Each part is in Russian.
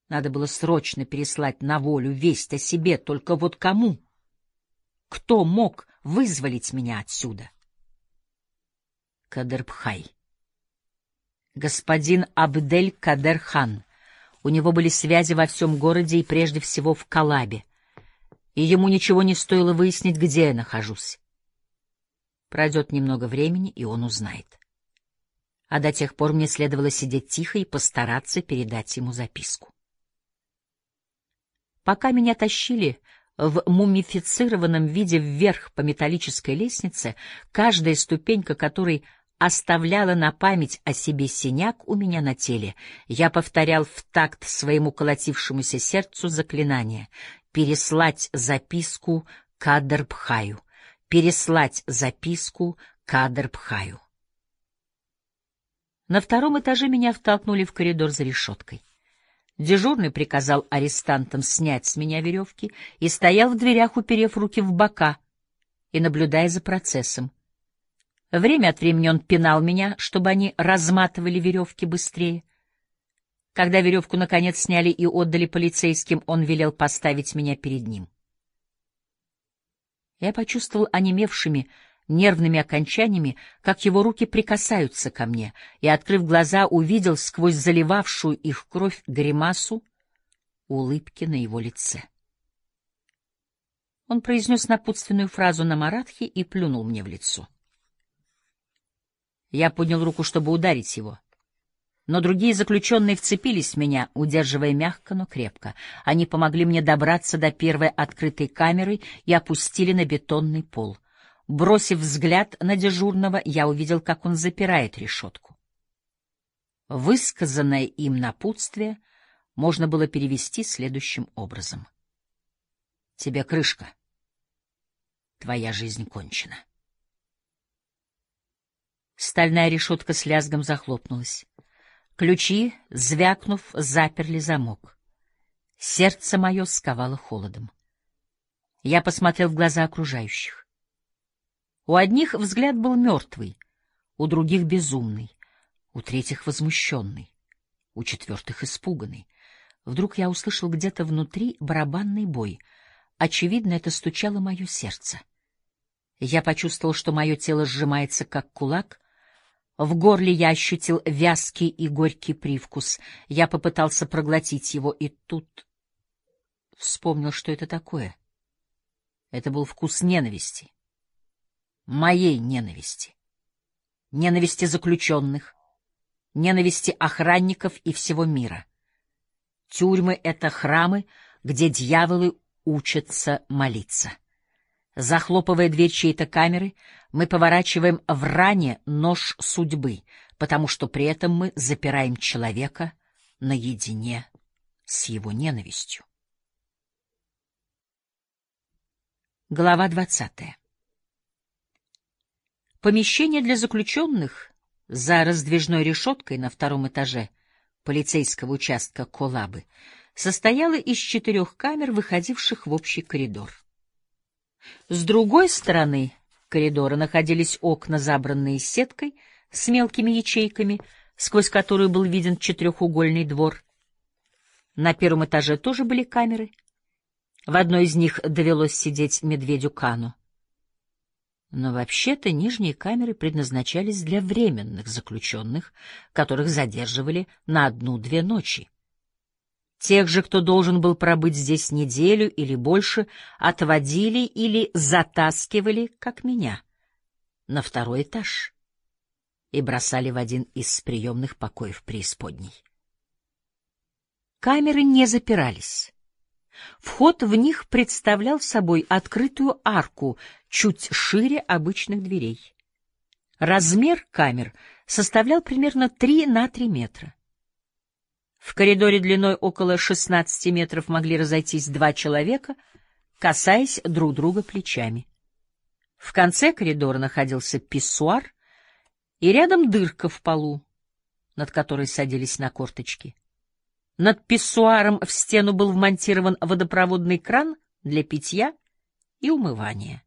Надо было срочно переслать на волю весть о себе, только вот кому? Кто мог вызволить меня отсюда? Кадербхай. Господин Абдель-Кадер-хан. У него были связи во всем городе и прежде всего в Коллабе, и ему ничего не стоило выяснить, где я нахожусь. Пройдет немного времени, и он узнает. А до тех пор мне следовало сидеть тихо и постараться передать ему записку. Пока меня тащили в мумифицированном виде вверх по металлической лестнице, каждая ступенька которой оставляла на память о себе синяк у меня на теле, я повторял в такт своему колотившемуся сердцу заклинание: переслать записку Кадербхаю, переслать записку Кадербхаю. На втором этаже меня втолкнули в коридор за решеткой. Дежурный приказал арестантам снять с меня веревки и стоял в дверях, уперев руки в бока и наблюдая за процессом. Время от времени он пинал меня, чтобы они разматывали веревки быстрее. Когда веревку наконец сняли и отдали полицейским, он велел поставить меня перед ним. Я почувствовал онемевшими нервными окончаниями, как его руки прикасаются ко мне, и, открыв глаза, увидел сквозь заливавшую их кровь гримасу улыбки на его лице. Он произнес напутственную фразу на маратхи и плюнул мне в лицо. Я поднял руку, чтобы ударить его, но другие заключенные вцепились в меня, удерживая мягко, но крепко. Они помогли мне добраться до первой открытой камеры и опустили на бетонный пол. Бросив взгляд на дежурного, я увидел, как он запирает решетку. Высказанное им напутствие можно было перевести следующим образом: «Тебе крышка. Твоя жизнь кончена». Стальная решетка с лязгом захлопнулась. Ключи, звякнув, заперли замок. Сердце мое сковало холодом. Я посмотрел в глаза окружающих. У одних взгляд был мертвый, у других — безумный, у третьих — возмущенный, у четвертых — испуганный. Вдруг я услышал где-то внутри барабанный бой. Очевидно, это стучало мое сердце. Я почувствовал, что мое тело сжимается, как кулак. В горле я ощутил вязкий и горький привкус. Я попытался проглотить его, и тут вспомнил, что это такое. Это был вкус ненависти. Моей ненависти. Ненависти заключенных. Ненависти охранников и всего мира. Тюрьмы — это храмы, где дьяволы учатся молиться. Захлопывая дверь чьей-то камеры, мы поворачиваем в ране нож судьбы, потому что при этом мы запираем человека наедине с его ненавистью. Глава 20. Помещение для заключенных за раздвижной решеткой на втором этаже полицейского участка Коллабы состояло из 4 камер, выходивших в общий коридор. С другой стороны коридора находились окна, забранные сеткой с мелкими ячейками, сквозь которую был виден 4-угольный двор. На первом этаже тоже были камеры. В одной из них довелось сидеть медведю Кану. Но вообще-то нижние камеры предназначались для временных заключенных, которых задерживали на 1-2 ночи. Тех же, кто должен был пробыть здесь неделю или больше, отводили или затаскивали, как меня, на 2-й этаж и бросали в один из приемных покоев преисподней. Камеры не запирались. Вход в них представлял собой открытую арку, чуть шире обычных дверей. Размер камер составлял примерно 3 на 3 метра. В коридоре длиной около 16 метров могли разойтись 2 человека, касаясь друг друга плечами. В конце коридора находился писсуар и рядом дырка в полу, над которой садились на корточки. Над писсуаром в стену был вмонтирован водопроводный кран для питья и умывания.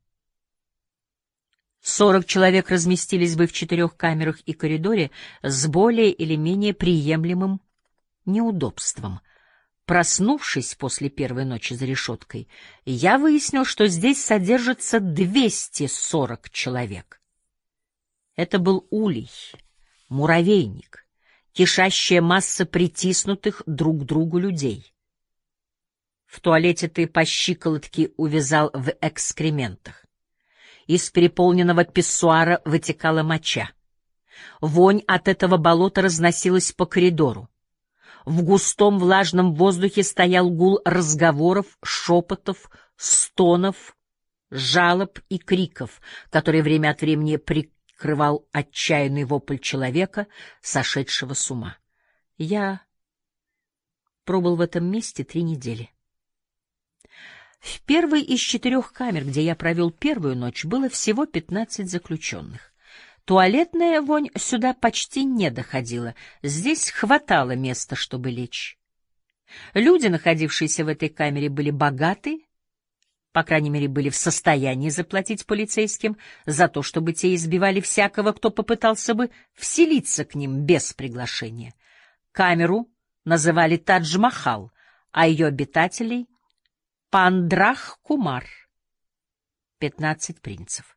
40 человек разместились бы в 4 камерах и коридоре с более или менее приемлемым неудобством. Проснувшись после первой ночи за решеткой, я выяснил, что здесь содержится 240 человек. Это был улей, муравейник, кишащая масса притиснутых друг к другу людей. В туалете ты по щиколотке увязал в экскрементах. Из переполненного писсуара вытекала моча. Вонь от этого болота разносилась по коридору. В густом влажном воздухе стоял гул разговоров, шепотов, стонов, жалоб и криков, который время от времени прикрывал отчаянный вопль человека, сошедшего с ума. Я пробыл в этом месте 3 недели. В первой из 4 камер, где я провел первую ночь, было всего 15 заключенных. Туалетная вонь сюда почти не доходила, здесь хватало места, чтобы лечь. Люди, находившиеся в этой камере, были богаты, по крайней мере, были в состоянии заплатить полицейским за то, чтобы те избивали всякого, кто попытался бы вселиться к ним без приглашения. Камеру называли Тадж-Махал, а ее обитателей — Пандрах-Кумар, 15 принцев.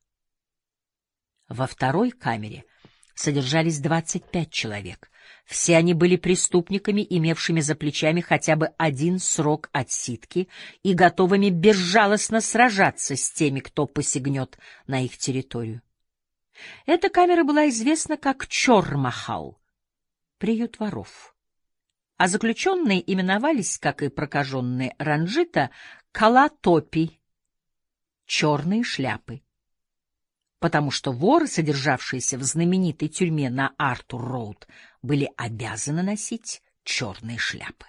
Во второй камере содержались 25 человек. Все они были преступниками, имевшими за плечами хотя бы 1 срок отсидки и готовыми безжалостно сражаться с теми, кто посягнет на их территорию. Эта камера была известна как Чор-Махал, приют воров. А заключенные именовались, как и прокаженные Ранджита, Кала-Топи, черные шляпы, потому что воры, содержавшиеся в знаменитой тюрьме на Артур-Роуд, были обязаны носить черные шляпы.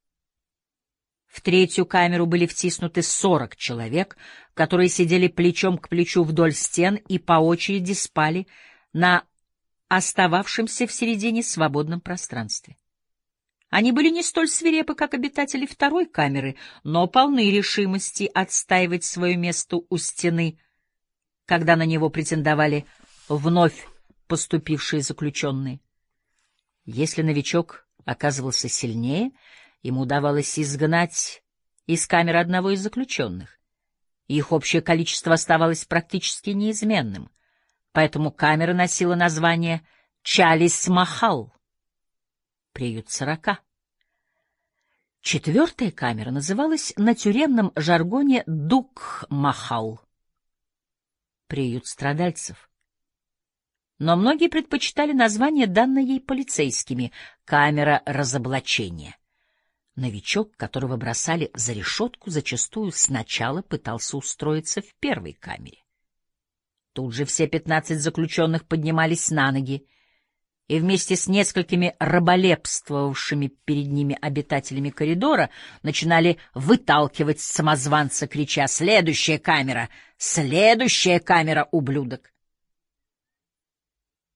В третью камеру были втиснуты 40 человек, которые сидели плечом к плечу вдоль стен и по очереди спали на остававшемся в середине свободном пространстве. Они были не столь свирепы, как обитатели второй камеры, но полны решимости отстаивать свое место у стены, когда на него претендовали вновь поступившие заключенные. Если новичок оказывался сильнее, ему удавалось изгнать из камеры одного из заключенных. Их общее количество оставалось практически неизменным, поэтому камера носила название Чалис-Махал, приют 40. Четвертая камера называлась на тюремном жаргоне Дук-Махал, приют страдальцев. Но многие предпочитали название, данное ей полицейскими — камера разоблачения. Новичок, которого бросали за решетку, зачастую сначала пытался устроиться в первой камере. Тут же все 15 заключенных поднимались на ноги, и вместе с несколькими раболепствовавшими перед ними обитателями коридора начинали выталкивать самозванца, крича: «Следующая камера! Следующая камера, ублюдок!»